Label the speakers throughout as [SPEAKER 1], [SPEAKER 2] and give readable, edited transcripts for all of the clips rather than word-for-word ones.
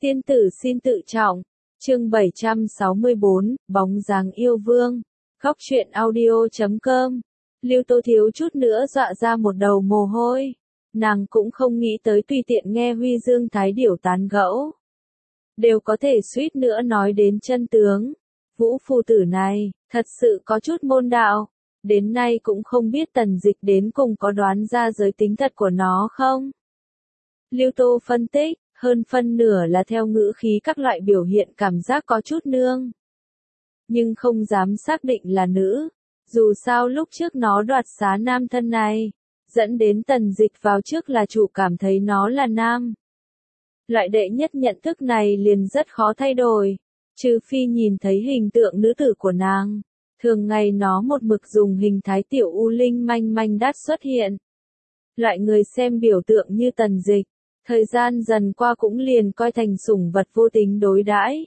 [SPEAKER 1] Tiên tử xin tự trọng. Chương 764, bóng dáng yêu vương. Góc truyện audio.com. Lưu Tô thiếu chút nữa dọa ra một đầu mồ hôi. Nàng cũng không nghĩ tới tùy tiện nghe Huy Dương Thái Điểu tán gẫu, đều có thể suýt nữa nói đến chân tướng. Vũ phu tử này, thật sự có chút môn đạo. Đến nay cũng không biết Tần Dịch đến cùng có đoán ra giới tính thật của nó không? Lưu Tô phân tích, hơn phân nửa là theo ngữ khí các loại biểu hiện cảm giác có chút nương. Nhưng không dám xác định là nữ. Dù sao lúc trước nó đoạt xá nam thân này, dẫn đến Tần Dịch vào trước là chủ cảm thấy nó là nam. Loại đệ nhất nhận thức này liền rất khó thay đổi, trừ phi nhìn thấy hình tượng nữ tử của nàng. Thường ngày nó một mực dùng hình thái tiểu u linh manh manh đát xuất hiện. Loại người xem biểu tượng như Tần Dịch, thời gian dần qua cũng liền coi thành sủng vật vô tính đối đãi.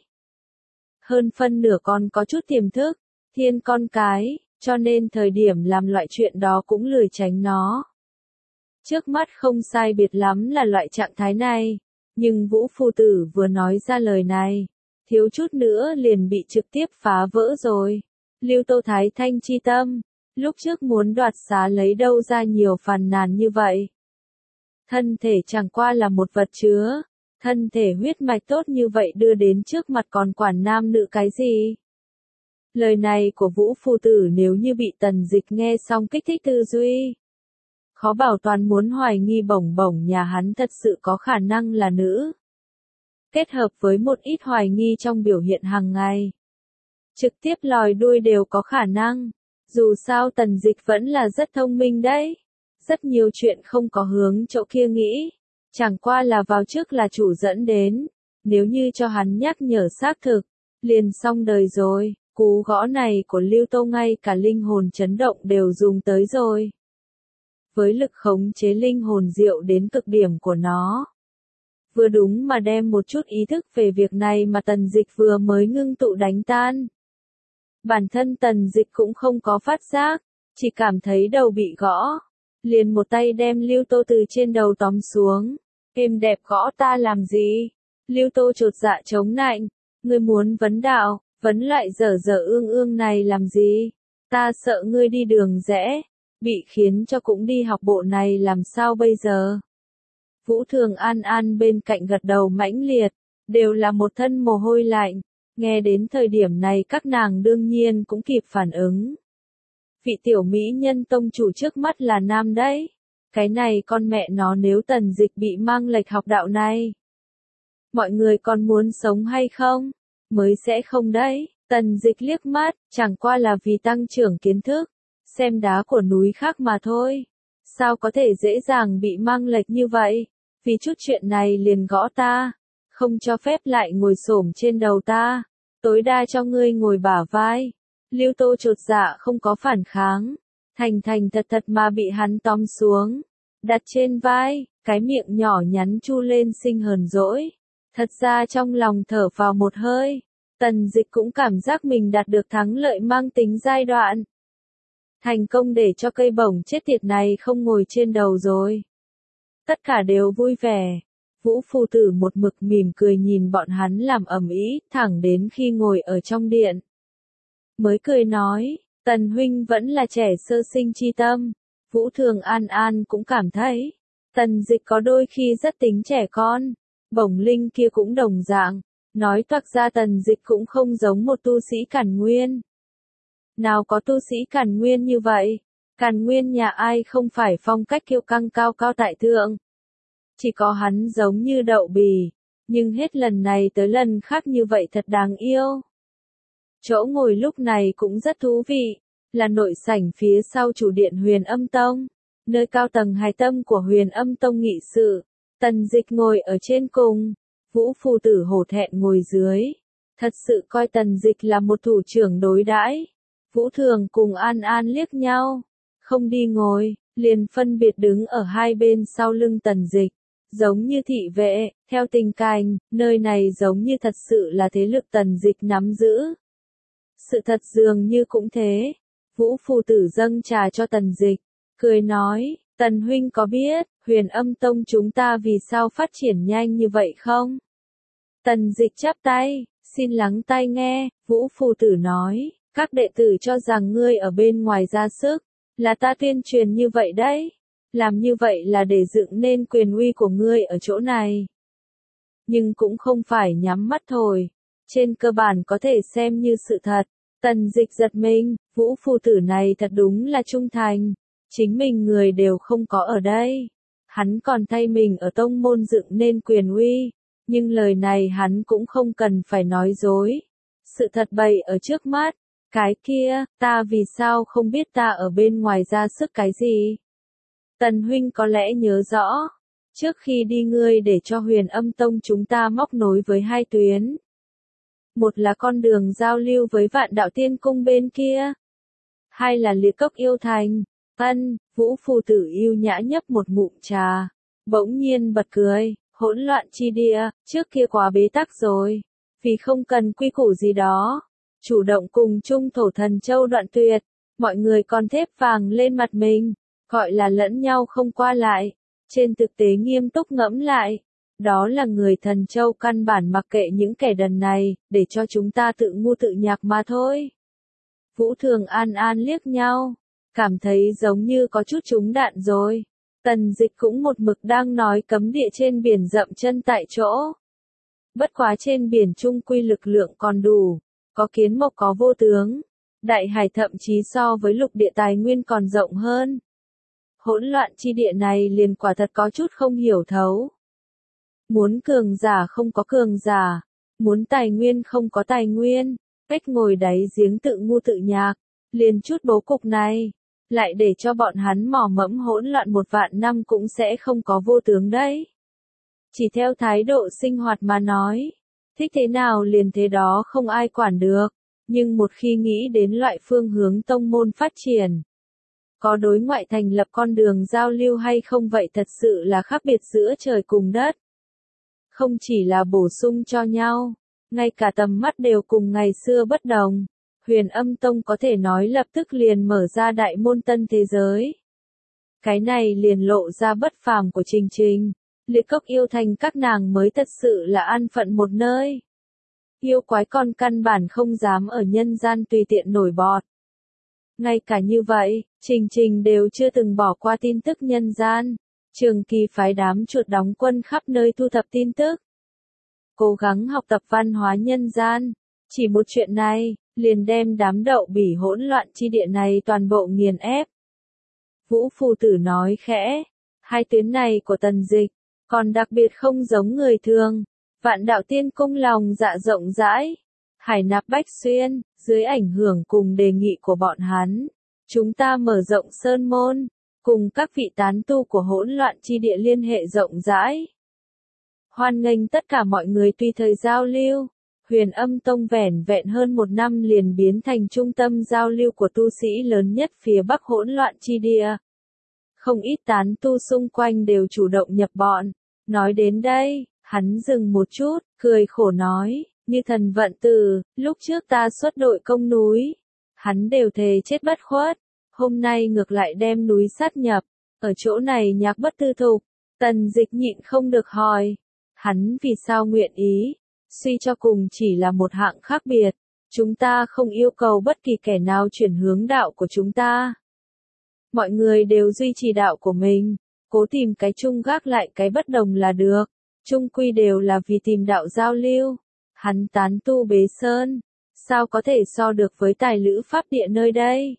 [SPEAKER 1] Hơn phân nửa con có chút tiềm thức, thiên con cái, cho nên thời điểm làm loại chuyện đó cũng lười tránh nó. Trước mắt không sai biệt lắm là loại trạng thái này, nhưng Vũ phu tử vừa nói ra lời này, thiếu chút nữa liền bị trực tiếp phá vỡ rồi. Lưu Tô Thái Thanh chi tâm, lúc trước muốn đoạt xá lấy đâu ra nhiều phàn nàn như vậy. Thân thể chẳng qua là một vật chứa, thân thể huyết mạch tốt như vậy đưa đến trước mặt còn quản nam nữ cái gì? Lời này của Vũ phu tử nếu như bị Tần Dịch nghe xong kích thích tư duy, khó bảo toàn muốn hoài nghi bổng bổng nhà hắn thật sự có khả năng là nữ. Kết hợp với một ít hoài nghi trong biểu hiện hàng ngày, trực tiếp lòi đuôi đều có khả năng. Dù sao Tần Dịch vẫn là rất thông minh đấy. Rất nhiều chuyện không có hướng chỗ kia nghĩ. Chẳng qua là vào trước là chủ dẫn đến. Nếu như cho hắn nhắc nhở xác thực, liền xong đời rồi. Cú gõ này của Lưu Tô ngay cả linh hồn chấn động đều dùng tới rồi. Với lực khống chế linh hồn diệu đến cực điểm của nó, vừa đúng mà đem một chút ý thức về việc này mà Tần Dịch vừa mới ngưng tụ đánh tan. Bản thân Tần Dịch cũng không có phát giác, chỉ cảm thấy đầu bị gõ, liền một tay đem Lưu Tô từ trên đầu tóm xuống. Êm đẹp gõ ta làm gì? Lưu Tô chột dạ chống nạnh, ngươi muốn vấn đạo, vấn lại dở dở ương ương này làm gì? Ta sợ ngươi đi đường rẽ, bị khiến cho cũng đi học bộ này làm sao bây giờ? Vũ Thường An An bên cạnh gật đầu mãnh liệt, đều là một thân mồ hôi lạnh. Nghe đến thời điểm này các nàng đương nhiên cũng kịp phản ứng. Vị tiểu mỹ nhân tông chủ trước mắt là nam đấy. Cái này con mẹ nó nếu Tần Dịch bị mang lệch học đạo này, mọi người còn muốn sống hay không? Mới sẽ không đấy. Tần Dịch liếc mắt, chẳng qua là vì tăng trưởng kiến thức, xem đá của núi khác mà thôi. Sao có thể dễ dàng bị mang lệch như vậy? Vì chút chuyện này liền gõ ta, không cho phép lại ngồi xổm trên đầu ta, tối đa cho ngươi ngồi bả vai. Lưu Tô chột dạ không có phản kháng, thành thành thật thật mà bị hắn tóm xuống, đặt trên vai, cái miệng nhỏ nhắn chu lên xinh hờn dỗi. Thật ra trong lòng thở vào một hơi, Tần Dịch cũng cảm giác mình đạt được thắng lợi mang tính giai đoạn. Thành công để cho cây bổng chết tiệt này không ngồi trên đầu rồi. Tất cả đều vui vẻ. Vũ phu tử một mực mỉm cười nhìn bọn hắn làm ầm ĩ, thẳng đến khi ngồi ở trong điện. Mới cười nói, Tần huynh vẫn là trẻ sơ sinh chi tâm. Vũ Thường An An cũng cảm thấy, Tần Dịch có đôi khi rất tính trẻ con. Bổng linh kia cũng đồng dạng, nói toạc ra Tần Dịch cũng không giống một tu sĩ Càn Nguyên. Nào có tu sĩ Càn Nguyên như vậy? Càn Nguyên nhà ai không phải phong cách kiêu căng cao cao tại thượng? Chỉ có hắn giống như đậu bì, nhưng hết lần này tới lần khác như vậy thật đáng yêu. Chỗ ngồi lúc này cũng rất thú vị, là nội sảnh phía sau chủ điện Huyền Âm Tông, nơi cao tầng hài tâm của Huyền Âm Tông nghị sự. Tần Dịch ngồi ở trên cùng, Vũ phu tử hổ thẹn ngồi dưới, thật sự coi Tần Dịch là một thủ trưởng đối đãi. Vũ Thường cùng An An liếc nhau, không đi ngồi, liền phân biệt đứng ở hai bên sau lưng Tần Dịch, giống như thị vệ. Theo tình cảnh, nơi này giống như thật sự là thế lực Tần Dịch nắm giữ. Sự thật dường như cũng thế. Vũ phu tử dâng trà cho Tần Dịch, cười nói, Tần huynh có biết, Huyền Âm Tông chúng ta vì sao phát triển nhanh như vậy không? Tần Dịch chắp tay, xin lắng tai nghe, Vũ Phù Tử nói, các đệ tử cho rằng ngươi ở bên ngoài ra sức, là ta tuyên truyền như vậy đấy. Làm như vậy là để dựng nên quyền uy của ngươi ở chỗ này. Nhưng cũng không phải nhắm mắt thôi. Trên cơ bản có thể xem như sự thật. Tần Dịch giật mình, Vũ Phù Tử này thật đúng là trung thành. Chính mình người đều không có ở đây. Hắn còn thay mình ở tông môn dựng nên quyền uy. Nhưng lời này hắn cũng không cần phải nói dối. Sự thật bày ở trước mắt. Cái kia, ta vì sao không biết ta ở bên ngoài ra sức cái gì? Tần huynh có lẽ nhớ rõ. Trước khi đi ngươi để cho Huyền Âm Tông chúng ta móc nối với hai tuyến. Một là con đường giao lưu với Vạn Đạo Tiên Cung bên kia. Hai là Liệt Cốc Yêu Thành. Vũ Phù Tử yêu nhã nhấp một ngụm trà. Bỗng nhiên bật cười, hỗn loạn chi địa, trước kia quá bế tắc rồi. Vì không cần quy củ gì đó. Chủ động cùng chung thổ thần châu đoạn tuyệt. Mọi người còn thép vàng lên mặt mình. Gọi là lẫn nhau không qua lại. Trên thực tế nghiêm túc ngẫm lại. Đó là người thần châu căn bản mặc kệ những kẻ đần này, để cho chúng ta tự ngu tự nhạc mà thôi. Vũ Thường An An liếc nhau. Cảm thấy giống như có chút trúng đạn rồi. Tần Dịch cũng một mực đang nói cấm địa trên biển dậm chân tại chỗ. Bất quá trên biển chung quy lực lượng còn đủ. Có kiến mộc có vô tướng. Đại hải thậm chí so với lục địa tài nguyên còn rộng hơn. Hỗn loạn chi địa này liền quả thật có chút không hiểu thấu. Muốn cường giả không có cường giả. Muốn tài nguyên không có tài nguyên. Cách ngồi đáy giếng tự ngu tự nhạc. Liền chút bố cục này. Lại để cho bọn hắn mò mẫm hỗn loạn 1.000 năm cũng sẽ không có vô tướng đấy. Chỉ theo thái độ sinh hoạt mà nói. Thích thế nào liền thế đó không ai quản được. Nhưng một khi nghĩ đến loại phương hướng tông môn phát triển. Có đối ngoại thành lập con đường giao lưu hay không vậy thật sự là khác biệt giữa trời cùng đất. Không chỉ là bổ sung cho nhau. Ngay cả tầm mắt đều cùng ngày xưa bất đồng. Huyền Âm Tông có thể nói lập tức liền mở ra đại môn tân thế giới. Cái này liền lộ ra bất phàm của Trình Trình. Liệt Cốc Yêu Thành các nàng mới thật sự là an phận một nơi. Yêu quái con căn bản không dám ở nhân gian tùy tiện nổi bọt. Ngay cả như vậy, Trình Trình đều chưa từng bỏ qua tin tức nhân gian. Trường Kỳ phái đám chuột đóng quân khắp nơi thu thập tin tức. Cố gắng học tập văn hóa nhân gian. Chỉ một chuyện này, liền đem đám đậu bỉ hỗn loạn chi địa này toàn bộ nghiền ép. Vũ Phù Tử nói khẽ, hai tuyến này của Tần Dịch, còn đặc biệt không giống người thường. Vạn Đạo Tiên Cung lòng dạ rộng rãi, hải nạp bách xuyên, dưới ảnh hưởng cùng đề nghị của bọn hắn. Chúng ta mở rộng sơn môn, cùng các vị tán tu của hỗn loạn chi địa liên hệ rộng rãi. Hoan nghênh tất cả mọi người tùy thời giao lưu. Huyền Âm Tông vẻn vẹn hơn 1 năm liền biến thành trung tâm giao lưu của tu sĩ lớn nhất phía Bắc hỗn loạn chi địa. Không ít tán tu xung quanh đều chủ động nhập bọn. Nói đến đây, hắn dừng một chút, cười khổ nói, như Thần Vận Tử, lúc trước ta xuất đội công núi. Hắn đều thề chết bất khuất. Hôm nay ngược lại đem núi sát nhập. Ở chỗ này nhạc bất tư thục. Tần Dịch nhịn không được hỏi. Hắn vì sao nguyện ý? Suy cho cùng chỉ là một hạng khác biệt. Chúng ta không yêu cầu bất kỳ kẻ nào chuyển hướng đạo của chúng ta. Mọi người đều duy trì đạo của mình. Cố tìm cái chung gác lại cái bất đồng là được. Chung quy đều là vì tìm đạo giao lưu. Hắn tán tu bế sơn. Sao có thể so được với tài lữ pháp địa nơi đây?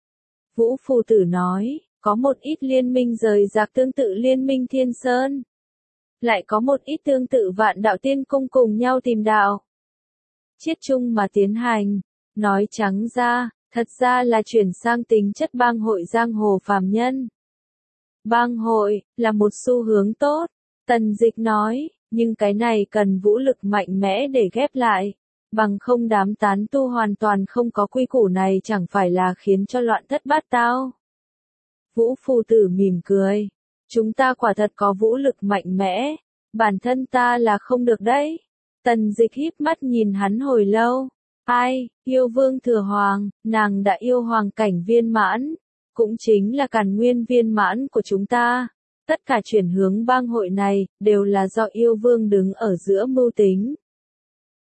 [SPEAKER 1] Vũ Phù Tử nói, có một ít liên minh rời rạc tương tự liên minh Thiên Sơn. Lại có một ít tương tự Vạn Đạo Tiên Cung cùng nhau tìm đạo. Chiết chung mà tiến hành. Nói trắng ra, thật ra là chuyển sang tính chất bang hội giang hồ phàm nhân. Bang hội, là một xu hướng tốt. Tần Dịch nói, nhưng cái này cần vũ lực mạnh mẽ để ghép lại. Bằng không đám tán tu hoàn toàn không có quy củ này chẳng phải là khiến cho loạn thất bát tao. Vũ Phù Tử mỉm cười. Chúng ta quả thật có vũ lực mạnh mẽ. Bản thân ta là không được đấy. Tần Dịch híp mắt nhìn hắn hồi lâu. Ai, yêu vương thừa hoàng, nàng đã yêu hoàng cảnh viên mãn. Cũng chính là càn nguyên viên mãn của chúng ta. Tất cả chuyển hướng bang hội này, đều là do yêu vương đứng ở giữa mưu tính.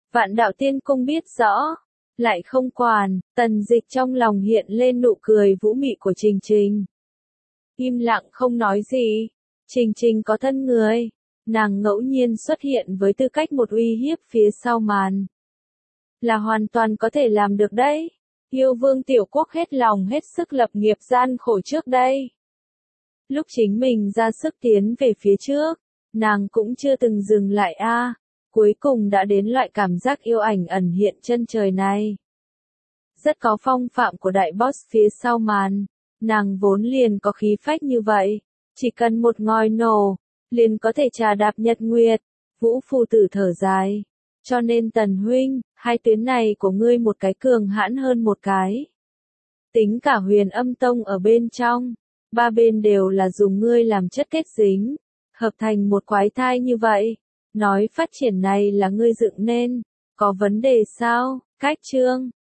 [SPEAKER 1] Vạn đạo tiên cung biết rõ, lại không quản, Tần Dịch trong lòng hiện lên nụ cười vũ mị của Trình Trình. Im lặng không nói gì, Trình Trình có thân người, nàng ngẫu nhiên xuất hiện với tư cách một uy hiếp phía sau màn. Là hoàn toàn có thể làm được đấy, yêu vương tiểu quốc hết lòng hết sức lập nghiệp gian khổ trước đây. Lúc chính mình ra sức tiến về phía trước, nàng cũng chưa từng dừng lại cuối cùng đã đến loại cảm giác yêu ảnh ẩn hiện chân trời này. Rất có phong phạm của đại boss phía sau màn, nàng vốn liền có khí phách như vậy, chỉ cần một ngòi nổ, liền có thể trà đạp nhật nguyệt. Vũ phù tử thở dài, cho nên Tần huynh, hai tuyến này của ngươi một cái cường hãn hơn một cái. Tính cả Huyền Âm Tông ở bên trong, ba bên đều là dùng ngươi làm chất kết dính, hợp thành một quái thai như vậy. Nói phát triển này là ngươi dựng nên, có vấn đề sao? Cách chương